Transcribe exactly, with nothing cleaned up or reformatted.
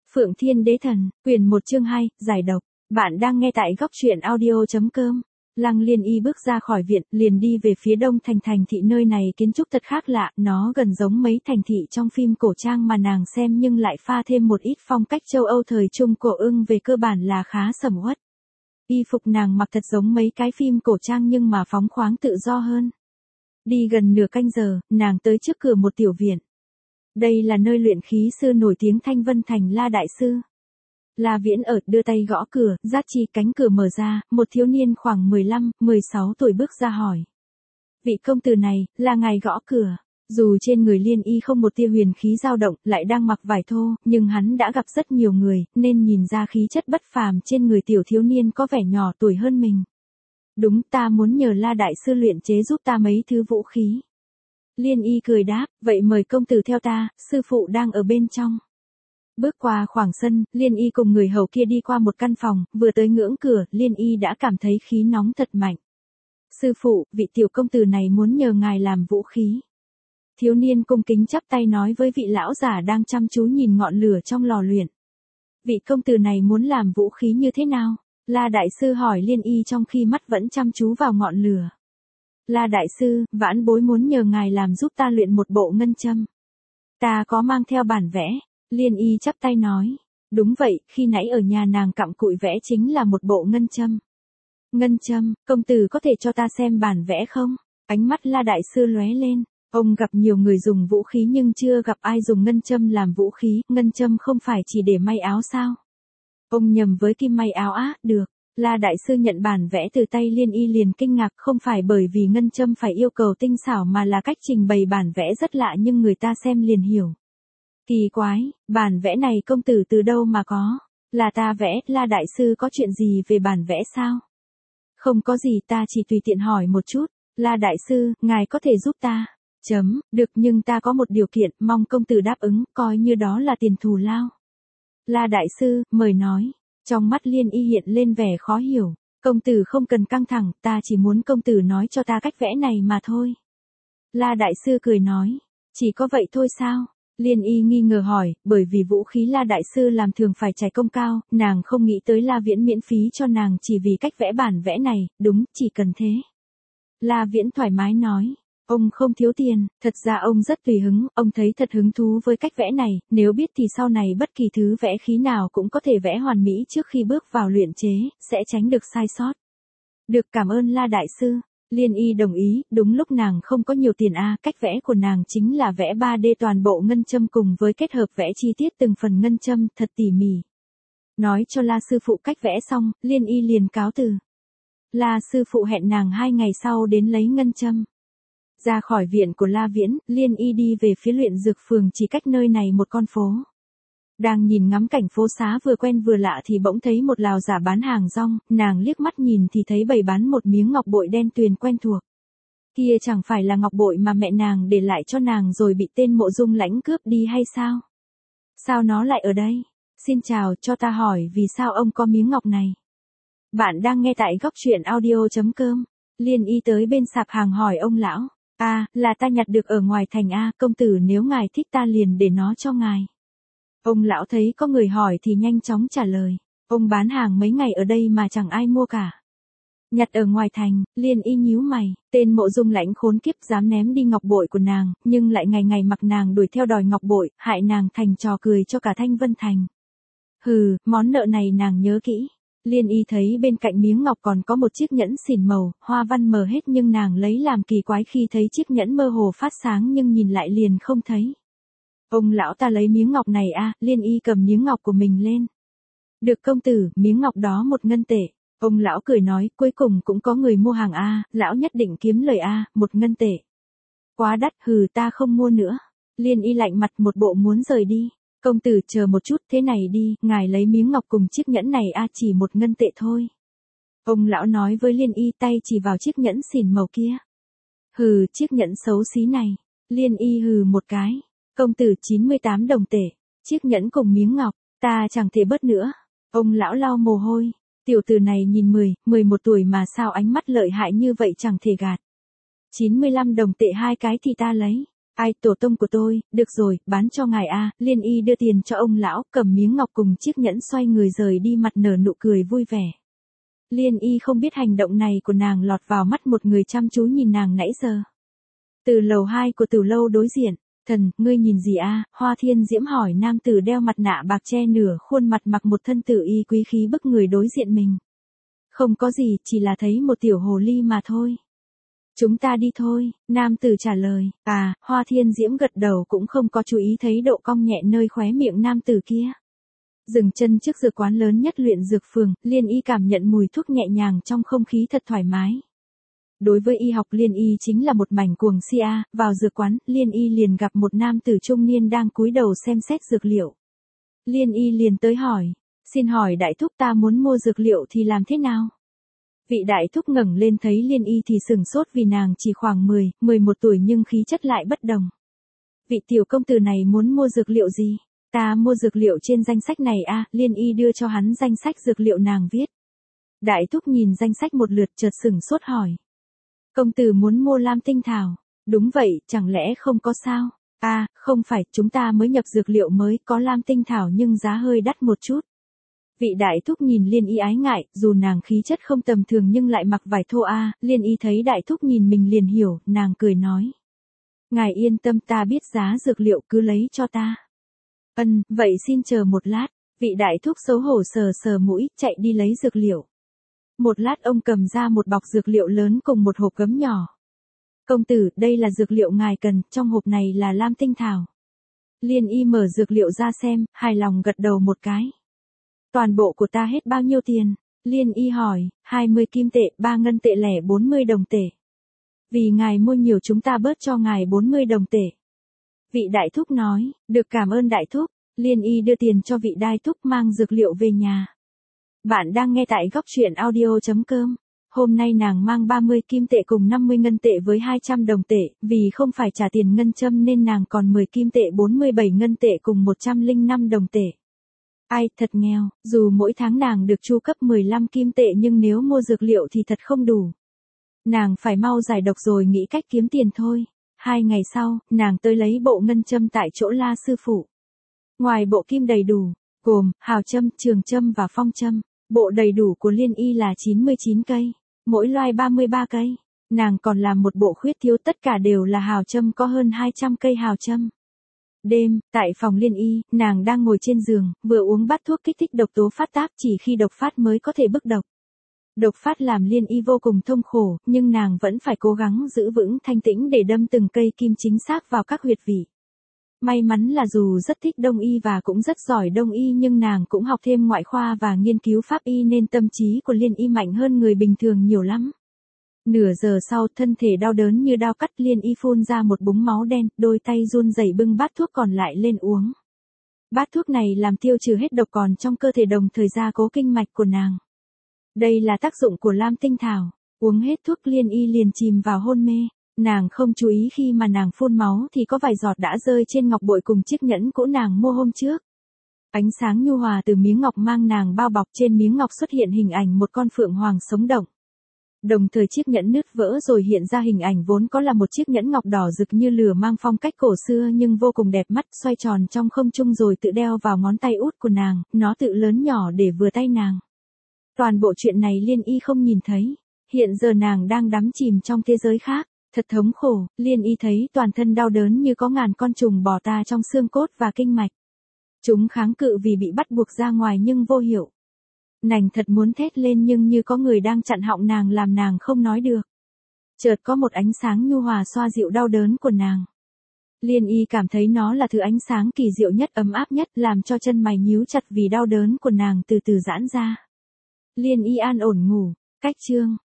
Phượng Thiên Đế Thần, quyển một chương hai, giải độc. Bạn đang nghe tại góc truyện audio.com. Lăng Liên Y bước ra khỏi viện, liền đi về phía đông thành thành thị. Nơi này kiến trúc thật khác lạ, nó gần giống mấy thành thị trong phim cổ trang mà nàng xem nhưng lại pha thêm một ít phong cách châu Âu thời Trung Cổ Ưng, về cơ bản là khá sầm uất. Y phục nàng mặc thật giống mấy cái phim cổ trang nhưng mà phóng khoáng tự do hơn. Đi gần nửa canh giờ, nàng tới trước cửa một tiểu viện. Đây là nơi luyện khí sư nổi tiếng Thanh Vân Thành La Đại Sư. La Viễn ở đưa tay gõ cửa, rát chi cánh cửa mở ra, một thiếu niên khoảng mười lăm, mười sáu tuổi bước ra hỏi. Vị công tử này, là ngài gõ cửa. Dù trên người Liên Y không một tia huyền khí dao động, lại đang mặc vải thô, nhưng hắn đã gặp rất nhiều người, nên nhìn ra khí chất bất phàm trên người tiểu thiếu niên có vẻ nhỏ tuổi hơn mình. Đúng, ta muốn nhờ La Đại Sư luyện chế giúp ta mấy thứ vũ khí. Liên Y cười đáp, vậy mời công tử theo ta, sư phụ đang ở bên trong. Bước qua khoảng sân, Liên Y cùng người hầu kia đi qua một căn phòng, vừa tới ngưỡng cửa, Liên Y đã cảm thấy khí nóng thật mạnh. Sư phụ, vị tiểu công tử này muốn nhờ ngài làm vũ khí. Thiếu niên cung kính chắp tay nói với vị lão giả đang chăm chú nhìn ngọn lửa trong lò luyện. Vị công tử này muốn làm vũ khí như thế nào? La Đại Sư hỏi Liên Y trong khi mắt vẫn chăm chú vào ngọn lửa. La Đại Sư, vãn bối muốn nhờ ngài làm giúp ta luyện một bộ ngân châm. Ta có mang theo bản vẽ. Liên Y chắp tay nói. Đúng vậy, khi nãy ở nhà nàng cặm cụi vẽ chính là một bộ ngân châm. Ngân châm, công tử có thể cho ta xem bản vẽ không? Ánh mắt La Đại Sư lóe lên. Ông gặp nhiều người dùng vũ khí nhưng chưa gặp ai dùng ngân châm làm vũ khí. Ngân châm không phải chỉ để may áo sao? Ông nhầm với kim may áo á, được. La Đại Sư nhận bản vẽ từ tay Liên Y liền kinh ngạc, không phải bởi vì ngân châm phải yêu cầu tinh xảo mà là cách trình bày bản vẽ rất lạ nhưng người ta xem liền hiểu. Kỳ quái, bản vẽ này công tử từ đâu mà có? Là ta vẽ, La Đại Sư có chuyện gì về bản vẽ sao? Không có gì, ta chỉ tùy tiện hỏi một chút. La Đại Sư, ngài có thể giúp ta? Chấm, được, nhưng ta có một điều kiện, mong công tử đáp ứng, coi như đó là tiền thù lao. La Đại Sư, mời nói. Trong mắt Liên Y hiện lên vẻ khó hiểu. Công tử không cần căng thẳng, ta chỉ muốn công tử nói cho ta cách vẽ này mà thôi. La Đại Sư cười nói. Chỉ có vậy thôi sao? Liên Y nghi ngờ hỏi, bởi vì vũ khí La Đại Sư làm thường phải trả công cao, nàng không nghĩ tới La Viễn miễn phí cho nàng chỉ vì cách vẽ bản vẽ này, đúng, chỉ cần thế. La Viễn thoải mái nói. Ông không thiếu tiền, thật ra ông rất tùy hứng, ông thấy thật hứng thú với cách vẽ này, nếu biết thì sau này bất kỳ thứ vẽ khí nào cũng có thể vẽ hoàn mỹ trước khi bước vào luyện chế, sẽ tránh được sai sót. Được, cảm ơn La Đại Sư. Liên Y đồng ý, đúng lúc nàng không có nhiều tiền a, à, cách vẽ của nàng chính là vẽ ba D toàn bộ ngân châm cùng với kết hợp vẽ chi tiết từng phần ngân châm, thật tỉ mỉ. Nói cho La Sư Phụ cách vẽ xong, Liên Y liền cáo từ. La Sư Phụ hẹn nàng hai ngày sau đến lấy ngân châm. Ra khỏi viện của La Viễn, Liên Y đi về phía luyện dược phường chỉ cách nơi này một con phố. Đang nhìn ngắm cảnh phố xá vừa quen vừa lạ thì bỗng thấy một lào giả bán hàng rong, nàng liếc mắt nhìn thì thấy bày bán một miếng ngọc bội đen tuyền quen thuộc. Kia chẳng phải là ngọc bội mà mẹ nàng để lại cho nàng rồi bị tên Mộ Dung Lãnh cướp đi hay sao? Sao nó lại ở đây? Xin chào, cho ta hỏi vì sao ông có miếng ngọc này? Bạn đang nghe tại góc truyện audio.com. Liên Y tới bên sạp hàng hỏi ông lão. À, là ta nhặt được ở ngoài thành a, công tử nếu ngài thích ta liền để nó cho ngài. Ông lão thấy có người hỏi thì nhanh chóng trả lời. Ông bán hàng mấy ngày ở đây mà chẳng ai mua cả. Nhặt ở ngoài thành, Liên Y nhíu mày, tên Mộ Dung Lãnh khốn kiếp dám ném đi ngọc bội của nàng, nhưng lại ngày ngày mặc nàng đuổi theo đòi ngọc bội, hại nàng thành trò cười cho cả Thanh Vân Thành. Hừ, món nợ này nàng nhớ kỹ. Liên Y thấy bên cạnh miếng ngọc còn có một chiếc nhẫn xỉn màu, hoa văn mờ hết nhưng nàng lấy làm kỳ quái khi thấy chiếc nhẫn mơ hồ phát sáng nhưng nhìn lại liền không thấy. Ông lão ta lấy miếng ngọc này a, à, Liên Y cầm miếng ngọc của mình lên. Được công tử, miếng ngọc đó một ngân tệ. Ông lão cười nói, cuối cùng cũng có người mua hàng a, à, lão nhất định kiếm lời a, à, một ngân tệ. Quá đắt, hừ, ta không mua nữa. Liên Y lạnh mặt một bộ muốn rời đi. Công tử chờ một chút, thế này đi, ngài lấy miếng ngọc cùng chiếc nhẫn này a, à, chỉ một ngân tệ thôi. Ông lão nói với Liên Y tay chỉ vào chiếc nhẫn xỉn màu kia. Hừ, chiếc nhẫn xấu xí này. Liên Y hừ một cái. Công tử chín mươi tám đồng tệ, chiếc nhẫn cùng miếng ngọc, ta chẳng thể bớt nữa. Ông lão lau mồ hôi, tiểu tử này nhìn mười, mười một tuổi mà sao ánh mắt lợi hại như vậy chẳng thể gạt. chín mươi lăm đồng tệ hai cái thì ta lấy. Ai, tổ tông của tôi, được rồi, bán cho ngài a. Liên Y đưa tiền cho ông lão, cầm miếng ngọc cùng chiếc nhẫn xoay người rời đi, mặt nở nụ cười vui vẻ. Liên Y không biết hành động này của nàng lọt vào mắt một người chăm chú nhìn nàng nãy giờ. Từ lầu hai của Tử lâu đối diện, thần, ngươi nhìn gì a? Hoa Thiên Diễm hỏi nam tử đeo mặt nạ bạc che nửa khuôn mặt, mặc một thân tử y quý khí bức người đối diện mình. Không có gì, chỉ là thấy một tiểu hồ ly mà thôi. Chúng ta đi thôi, nam tử trả lời. À, Hoa Thiên Diễm gật đầu, cũng không có chú ý thấy độ cong nhẹ nơi khóe miệng nam tử kia. Dừng chân trước dược quán lớn nhất luyện dược phường, Liên Y cảm nhận mùi thuốc nhẹ nhàng trong không khí thật thoải mái. Đối với y học, Liên Y chính là một mảnh cuồng si a. Vào dược quán, Liên Y liền gặp một nam tử trung niên đang cúi đầu xem xét dược liệu. Liên Y liền tới hỏi, xin hỏi đại thúc, ta muốn mua dược liệu thì làm thế nào? Vị đại thúc ngẩng lên thấy Liên Y thì sừng sốt, vì nàng chỉ khoảng mười, mười một tuổi nhưng khí chất lại bất đồng. Vị tiểu công tử này muốn mua dược liệu gì? Ta mua dược liệu trên danh sách này a. Liên Y đưa cho hắn danh sách dược liệu nàng viết. Đại thúc nhìn danh sách một lượt chợt sừng sốt hỏi. Công tử muốn mua lam tinh thảo? Đúng vậy, chẳng lẽ không có sao? À, không phải, chúng ta mới nhập dược liệu mới, có lam tinh thảo nhưng giá hơi đắt một chút. Vị đại thúc nhìn Liên Y ái ngại, dù nàng khí chất không tầm thường nhưng lại mặc vải thô a. Liên Y thấy đại thúc nhìn mình liền hiểu, nàng cười nói. Ngài yên tâm, ta biết giá dược liệu, cứ lấy cho ta. Ân, vậy xin chờ một lát. Vị đại thúc xấu hổ sờ sờ mũi, chạy đi lấy dược liệu. Một lát ông cầm ra một bọc dược liệu lớn cùng một hộp gấm nhỏ. Công tử, đây là dược liệu ngài cần, trong hộp này là lam tinh thảo. Liên Y mở dược liệu ra xem, hài lòng gật đầu một cái. Toàn bộ của ta hết bao nhiêu tiền? Liên Y hỏi. hai mươi kim tệ, ba ngân tệ lẻ, bốn mươi đồng tệ. Vì ngài mua nhiều chúng ta bớt cho ngài bốn mươi đồng tệ. Vị đại thúc nói. Được, cảm ơn đại thúc. Liên Y đưa tiền cho vị đại thúc, mang dược liệu về nhà. Bạn đang nghe tại góc truyện audio chấm com. Hôm nay nàng mang ba mươi kim tệ cùng năm mươi ngân tệ với hai trăm đồng tệ, vì không phải trả tiền ngân châm nên nàng còn mười kim tệ, bốn mươi bảy ngân tệ cùng một trăm lẻ năm đồng tệ. Ai, thật nghèo, dù mỗi tháng nàng được chu cấp mười lăm kim tệ nhưng nếu mua dược liệu thì thật không đủ. Nàng phải mau giải độc rồi nghĩ cách kiếm tiền thôi. Hai ngày sau, nàng tới lấy bộ ngân châm tại chỗ La sư phụ. Ngoài bộ kim đầy đủ, gồm hào châm, trường châm và phong châm, bộ đầy đủ của Liên Y là chín mươi chín cây, mỗi loài ba mươi ba cây. Nàng còn làm một bộ khuyết thiếu, tất cả đều là hào châm, có hơn hai trăm cây hào châm. Đêm, tại phòng Liên Y, nàng đang ngồi trên giường, vừa uống bát thuốc kích thích độc tố phát tác, chỉ khi độc phát mới có thể bức độc. Độc phát làm Liên Y vô cùng痛khổ, nhưng nàng vẫn phải cố gắng giữ vững thanh tĩnh để đâm từng cây kim chính xác vào các huyệt vị. May mắn là dù rất thích đông y và cũng rất giỏi đông y nhưng nàng cũng học thêm ngoại khoa và nghiên cứu pháp y nên tâm trí của Liên Y mạnh hơn người bình thường nhiều lắm. Nửa giờ sau, thân thể đau đớn như đao cắt, Liên Y phun ra một búng máu đen, đôi tay run rẩy bưng bát thuốc còn lại lên uống. Bát thuốc này làm tiêu trừ hết độc còn trong cơ thể, đồng thời gia cố kinh mạch của nàng. Đây là tác dụng của lam tinh thảo. Uống hết thuốc, Liên Y liền chìm vào hôn mê. Nàng không chú ý khi mà nàng phun máu thì có vài giọt đã rơi trên ngọc bội cùng chiếc nhẫn cũ nàng mua hôm trước. Ánh sáng nhu hòa từ miếng ngọc mang nàng bao bọc, trên miếng ngọc xuất hiện hình ảnh một con phượng hoàng sống động. Đồng thời chiếc nhẫn nứt vỡ rồi hiện ra hình ảnh vốn có là một chiếc nhẫn ngọc đỏ rực như lửa, mang phong cách cổ xưa nhưng vô cùng đẹp mắt, xoay tròn trong không trung rồi tự đeo vào ngón tay út của nàng, nó tự lớn nhỏ để vừa tay nàng. Toàn bộ chuyện này Liên Y không nhìn thấy, hiện giờ nàng đang đắm chìm trong thế giới khác, thật thống khổ. Liên Y thấy toàn thân đau đớn như có ngàn con trùng bò ta trong xương cốt và kinh mạch. Chúng kháng cự vì bị bắt buộc ra ngoài nhưng vô hiệu. Nàng thật muốn thét lên nhưng như có người đang chặn họng nàng làm nàng không nói được. Chợt có một ánh sáng nhu hòa xoa dịu đau đớn của nàng. Liên Y cảm thấy nó là thứ ánh sáng kỳ diệu nhất, ấm áp nhất, làm cho chân mày nhíu chặt vì đau đớn của nàng từ từ giãn ra. Liên Y an ổn ngủ. Cách chương